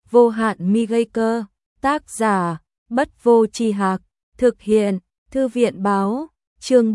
vô hạn mi gây cơ, tác giả, Bất Vô Tri Hạc, thực hiện, Thư viện Báo, chương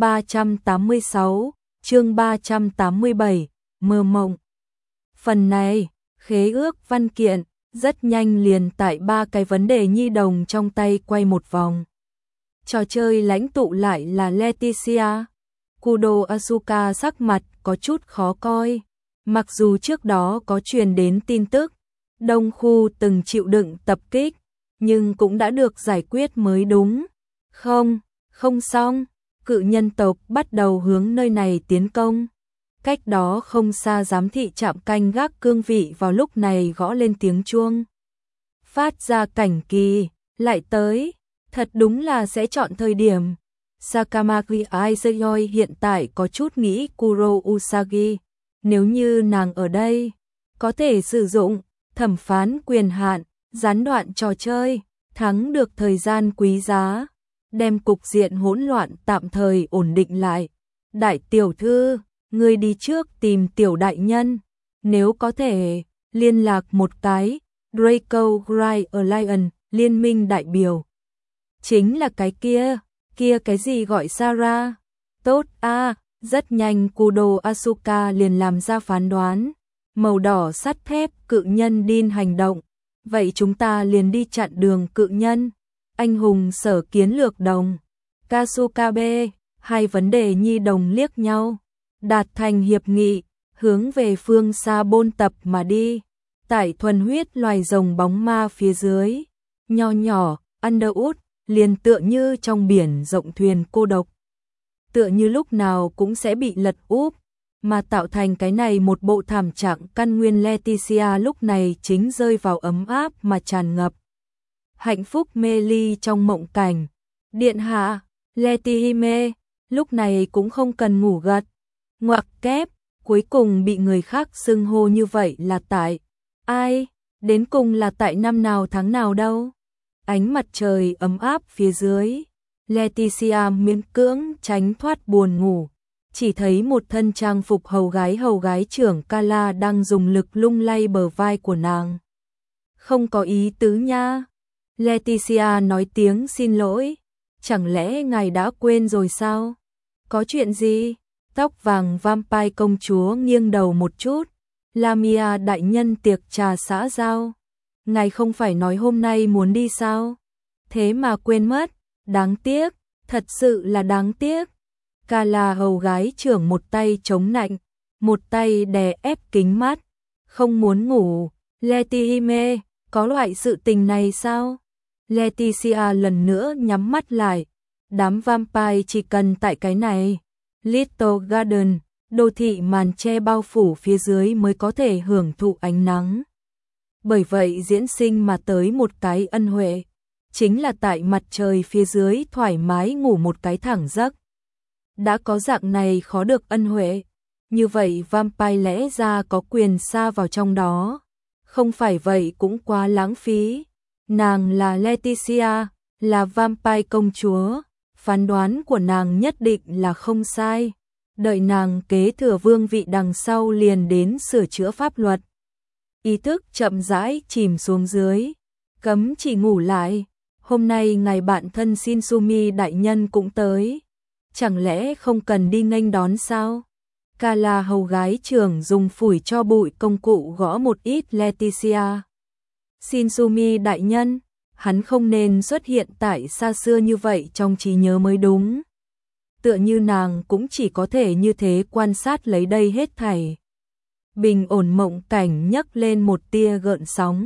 386, chương 387, mơ mộng. Phần này, khế ước văn kiện, rất nhanh liền tại 3 cái vấn đề nhi đồng trong tay quay một vòng. Trò chơi lãnh tụ lại là Leticia. Kudo Asuka sắc mặt có chút khó coi. Mặc dù trước đó có truyền đến tin tức, Đông Khu từng chịu đựng tập kích, nhưng cũng đã được giải quyết mới đúng. Không xong, cự nhân tộc bắt đầu hướng nơi này tiến công. Cách đó không xa giám thị trạm canh gác cương vị vào lúc này gõ lên tiếng chuông. Phát ra cảnh kỳ, lại tới, thật đúng là sẽ chọn thời điểm. Sakamaki Aizuyoi hiện tại có chút nghĩ Kuro Usagi, nếu như nàng ở đây, có thể sử dụng thẩm phán quyền hạn, gián đoạn trò chơi, thắng được thời gian quý giá, đem cục diện hỗn loạn tạm thời ổn định lại. Đại tiểu thư, ngươi đi trước tìm tiểu đại nhân, nếu có thể, liên lạc một cái, Draco Gray Alliance, liên minh đại biểu. Chính là cái kia cái gì gọi Sarah? Tốt a, rất nhanh Kudo Asuka liền làm ra phán đoán. Màu đỏ sắt thép cự nhân Din hành động. Vậy chúng ta liền đi chặn đường cự nhân. Anh hùng sở kiến lược đồng. Kasukabe, hai vấn đề nhi đồng liếc nhau. Đạt thành hiệp nghị, hướng về phương xa bôn tập mà đi. Tại thuần huyết loài rồng bóng ma phía dưới. Nho nhỏ, Underwood, liền tựa như trong biển rộng thuyền cô độc. Tựa như lúc nào cũng sẽ bị lật úp, mà tạo thành cái này một bộ thảm trạng căn nguyên. Leticia lúc này chính rơi vào ấm áp mà tràn ngập. Hạnh phúc mê ly trong mộng cảnh. Điện hạ, Letihime, lúc này cũng không cần ngủ gật. Ngoặc kép, cuối cùng bị người khác xưng hô như vậy là tại ai? Đến cùng là tại năm nào tháng nào đâu? Ánh mặt trời ấm áp phía dưới, Leticia miễn cưỡng tránh thoát buồn ngủ, chỉ thấy một thân trang phục hầu gái trưởng Kala đang dùng lực lung lay bờ vai của nàng. Không có ý tứ nha. Leticia nói tiếng xin lỗi, chẳng lẽ ngài đã quên rồi sao? Có chuyện gì? Tóc vàng vampire công chúa nghiêng đầu một chút. Lamia đại nhân tiệc trà xã giao. Ngài không phải nói hôm nay muốn đi sao? Thế mà quên mất, đáng tiếc, thật sự là đáng tiếc. Kala hầu gái trưởng một tay chống nạnh, một tay đè ép kính mắt, không muốn ngủ. Letihime, có loại sự tình này sao? Leticia lần nữa nhắm mắt lại, đám vampire chỉ cần tại cái này. Little Garden, đô thị màn che bao phủ phía dưới mới có thể hưởng thụ ánh nắng. Bởi vậy diễn sinh mà tới một cái ân huệ, chính là tại mặt trời phía dưới thoải mái ngủ một cái thẳng giấc. Đã có dạng này khó được ân huệ, như vậy vampire lẽ ra có quyền sa vào trong đó. Không phải vậy cũng quá lãng phí. Nàng là Leticia, là vampire công chúa, phán đoán của nàng nhất định là không sai. Đợi nàng kế thừa vương vị đằng sau liền đến sửa chữa pháp luật. Ý thức chậm rãi chìm xuống dưới, cấm chỉ ngủ lại. Hôm nay ngày bạn thân Shinsumi đại nhân cũng tới, chẳng lẽ không cần đi nghênh đón sao? Kala hầu gái trưởng dùng phủi cho bụi công cụ gõ một ít Leticia. Shinsumi đại nhân, hắn không nên xuất hiện tại xa xưa như vậy trong trí nhớ mới đúng. Tựa như nàng cũng chỉ có thể như thế quan sát lấy đây hết thảy. Bình ổn mộng cảnh nhấc lên một tia gợn sóng.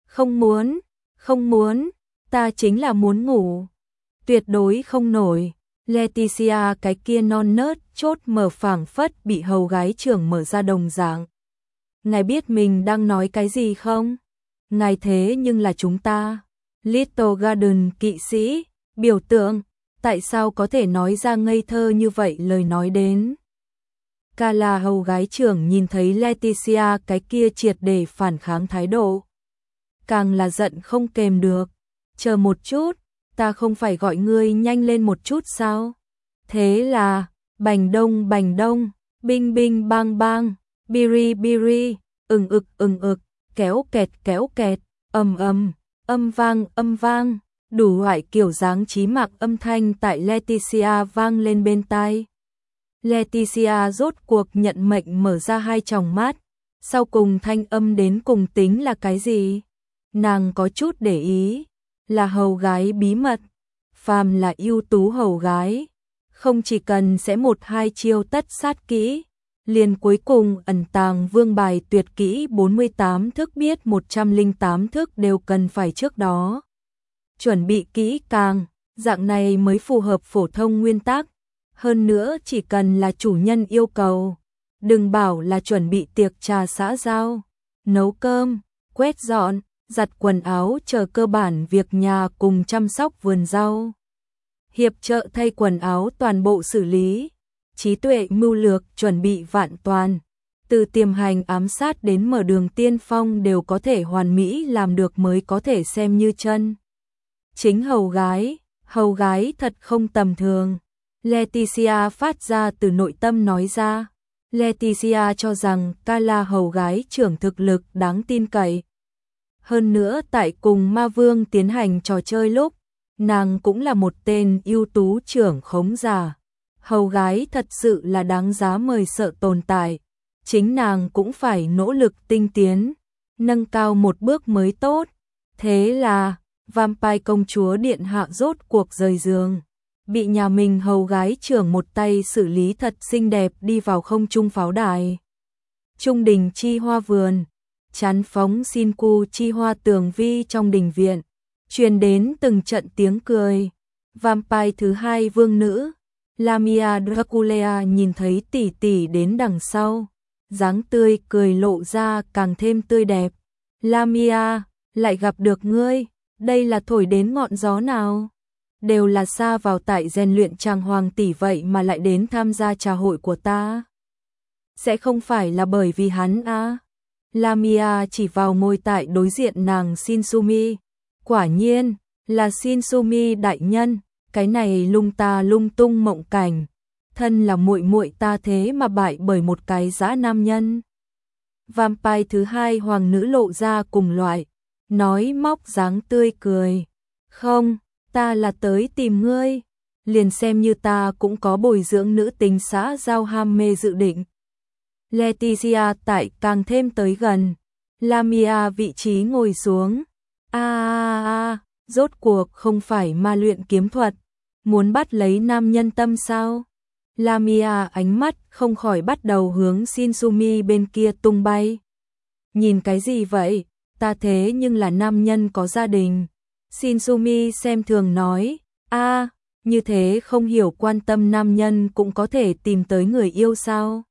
Không muốn, ta chính là muốn ngủ. Tuyệt đối không nổi. Leticia cái kia non nớt chốt mở phảng phất bị hầu gái trưởng mở ra đồng dạng. Ngài biết mình đang nói cái gì không? Ngài thế nhưng là chúng ta. Little Garden kỵ sĩ, biểu tượng, tại sao có thể nói ra ngây thơ như vậy lời nói đến? Kala hầu gái trưởng nhìn thấy Leticia cái kia triệt để phản kháng thái độ. Càng là giận không kềm được. Chờ một chút, ta không phải gọi ngươi nhanh lên một chút sao? Thế là, bành đông, bing bing bang bang, biri biri, ừng ực, kéo kẹt, Âm vang, đủ loại kiểu dáng trí mạng âm thanh tại Leticia vang lên bên tai. Leticia rốt cuộc nhận mệnh mở ra hai tròng mắt, sau cùng thanh âm đến cùng tính là cái gì? Nàng có chút để ý, là hầu gái bí mật, phàm là ưu tú hầu gái, không chỉ cần sẽ một hai chiêu tất sát kỹ, liền cuối cùng ẩn tàng vương bài tuyệt kỹ 48 thức biết 108 thức đều cần phải trước đó chuẩn bị kỹ càng, dạng này mới phù hợp phổ thông nguyên tắc. Hơn nữa chỉ cần là chủ nhân yêu cầu, đừng bảo là chuẩn bị tiệc trà xã giao, nấu cơm, quét dọn, giặt quần áo chờ cơ bản việc nhà cùng chăm sóc vườn rau. Hiệp trợ thay quần áo toàn bộ xử lý, trí tuệ mưu lược chuẩn bị vạn toàn, từ tiềm hành ám sát đến mở đường tiên phong đều có thể hoàn mỹ làm được mới có thể xem như chân. Chính hầu gái thật không tầm thường. Leticia phát ra từ nội tâm nói ra. Leticia cho rằng Kala hầu gái trưởng thực lực đáng tin cậy. Hơn nữa tại cùng ma vương tiến hành trò chơi lúc, nàng cũng là một tên ưu tú trưởng khống giả. Hầu gái thật sự là đáng giá mời sợ tồn tại. Chính nàng cũng phải nỗ lực tinh tiến, nâng cao một bước mới tốt. Thế là, Vampire công chúa điện hạ rốt cuộc rời giường, bị nhà mình hầu gái trưởng một tay xử lý thật xinh đẹp đi vào không trung pháo đài. Trung đình chi hoa vườn, chán phóng xin cu chi hoa tường vi trong đình viện, truyền đến từng trận tiếng cười. Vampire thứ hai vương nữ, Lamia Draculea nhìn thấy tỷ tỷ đến đằng sau, dáng tươi cười lộ ra càng thêm tươi đẹp. Lamia, lại gặp được ngươi, đây là thổi đến ngọn gió nào? Đều là xa vào tại rèn luyện chàng hoàng tỷ vậy mà lại đến tham gia trà hội của ta. Sẽ không phải là bởi vì hắn à? Lamia chỉ vào ngồi tại đối diện nàng Shinsumi. Quả nhiên, là Shinsumi đại nhân, cái này lung tung mộng cảnh. Thân là muội muội ta thế mà bại bởi một cái dã nam nhân. Vampire thứ hai hoàng nữ lộ ra cùng loại, nói móc dáng tươi cười. Không, ta là tới tìm ngươi, liền xem như ta cũng có bồi dưỡng nữ tính xã giao ham mê dự định. Leticia tại càng thêm tới gần, Lamia vị trí ngồi xuống. Rốt cuộc không phải ma luyện kiếm thuật, muốn bắt lấy nam nhân tâm sao? Lamia ánh mắt không khỏi bắt đầu hướng Shinsumi bên kia tung bay. Nhìn cái gì vậy? Ta thế nhưng là nam nhân có gia đình. Shinsumi xem thường nói, như thế không hiểu quan tâm nam nhân cũng có thể tìm tới người yêu sao?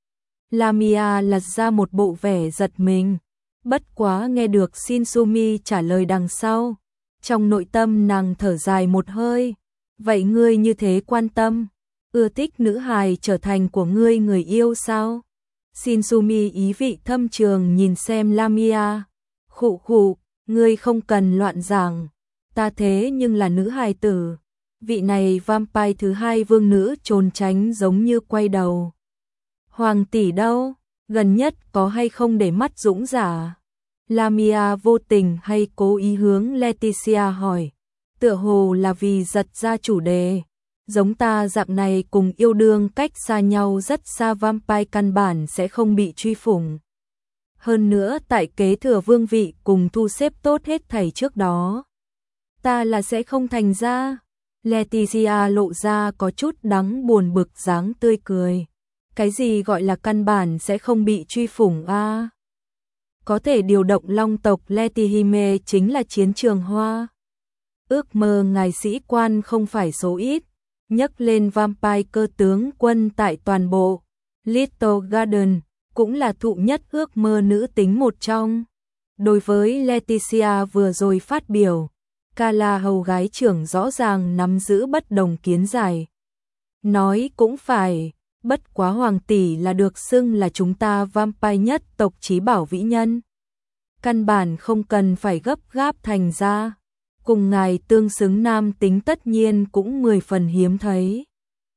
Lamia lật ra một bộ vẻ giật mình, bất quá nghe được Shinsumi trả lời đằng sau. Trong nội tâm nàng thở dài một hơi, vậy ngươi như thế quan tâm, ưa thích nữ hài trở thành của ngươi người yêu sao? Shinsumi ý vị thâm trường nhìn xem Lamia. Khụ, ngươi không cần loạn giảng, ta thế nhưng là nữ hài tử. Vị này vampire thứ hai vương nữ trốn tránh giống như quay đầu. Hoàng tỷ đâu? Gần nhất có hay không để mắt dũng giả? Lamia vô tình hay cố ý hướng Leticia hỏi. Tựa hồ là vì giật ra chủ đề. Giống ta dạng này cùng yêu đương cách xa nhau rất xa vampire căn bản sẽ không bị truy phủng. Hơn nữa tại kế thừa vương vị cùng thu xếp tốt hết thảy trước đó. Ta là sẽ không thành ra. Leticia lộ ra có chút đắng buồn bực dáng tươi cười. Cái gì gọi là căn bản sẽ không bị truy phủng a? Có thể điều động long tộc Letihime chính là chiến trường hoa. Ước mơ ngài sĩ quan không phải số ít. Nhấc lên vampire cơ tướng quân tại toàn bộ Little Garden, cũng là thụ nhất ước mơ nữ tính một trong. Đối với Leticia vừa rồi phát biểu, Kala hầu gái trưởng rõ ràng nắm giữ bất đồng kiến giải. Nói cũng phải, bất quá hoàng tỷ là được xưng là chúng ta vampire nhất tộc chí bảo vĩ nhân. Căn bản không cần phải gấp gáp thành ra. Cùng ngài tương xứng nam tính tất nhiên cũng 10 phần hiếm thấy.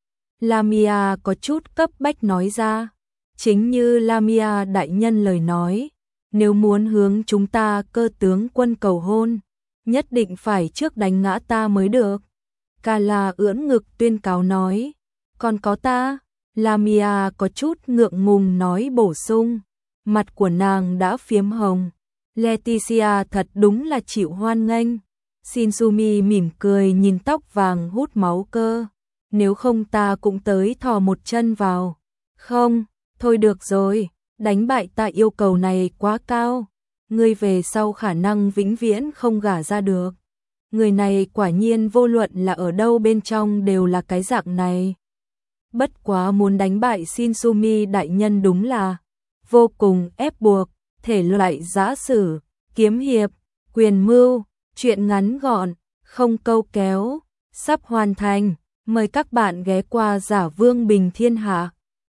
Lamia có chút cấp bách nói ra. Chính như Lamia đại nhân lời nói, nếu muốn hướng chúng ta Cơ tướng quân cầu hôn, nhất định phải trước đánh ngã ta mới được. Kala ưỡn ngực tuyên cáo nói, còn có ta, Lamia có chút ngượng ngùng nói bổ sung, mặt của nàng đã phiếm hồng. Leticia thật đúng là chịu hoan nghênh. Shinsumi mỉm cười nhìn tóc vàng hút máu Cơ, nếu không ta cũng tới thò một chân vào. Không, thôi được rồi, đánh bại ta yêu cầu này quá cao, ngươi về sau khả năng vĩnh viễn không gả ra được. Người này quả nhiên vô luận là ở đâu bên trong đều là cái dạng này. Bất quá muốn đánh bại Shinsumi đại nhân đúng là vô cùng ép buộc, thể loại giã sử, kiếm hiệp, quyền mưu, chuyện ngắn gọn, không câu kéo, sắp hoàn thành. Mời các bạn ghé qua Giả Vương Bình Thiên Hạ.